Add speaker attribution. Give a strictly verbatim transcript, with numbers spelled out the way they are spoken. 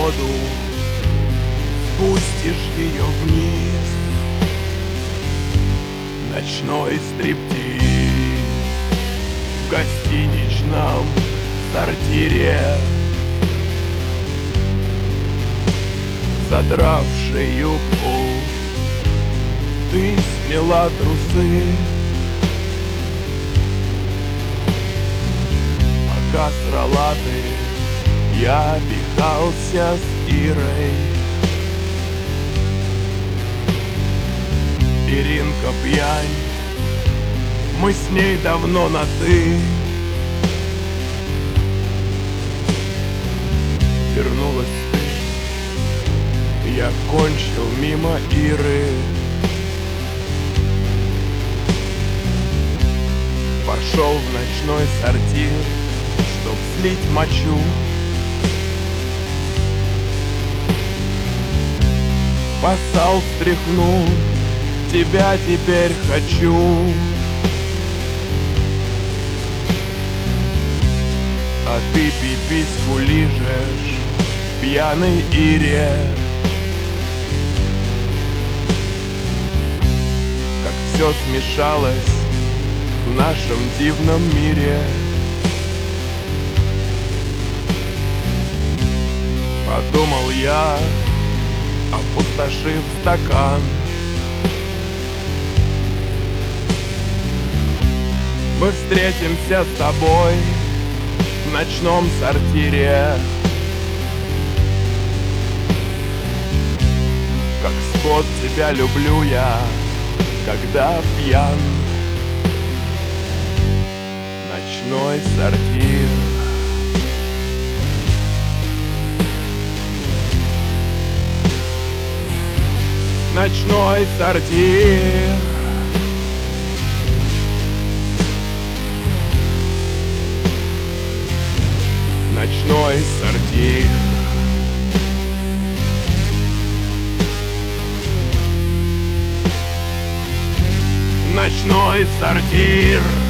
Speaker 1: воду, спустишь ее вниз. Ночной стриптиз в гостиничном сортире. Задравший юбку, ты сняла трусы. Пока срала ты, я пихался с Ирой. Иринка пьянь, мы с ней давно на «ты». Вернулась ты, я кончил мимо Иры. Пошел в ночной сортир, чтоб слить мочу. Поссал, встряхнул, тебя теперь хочу. А ты пипиську лижешь пьяной Ире. Как все смешалось в нашем дивном мире. Подумал я, опустошив стакан. Мы встретимся с тобой в ночном сортире. Как скот тебя люблю я, когда пьян. Ночной сортир. Ночной сортир. Ночной сортир. Ночной сортир.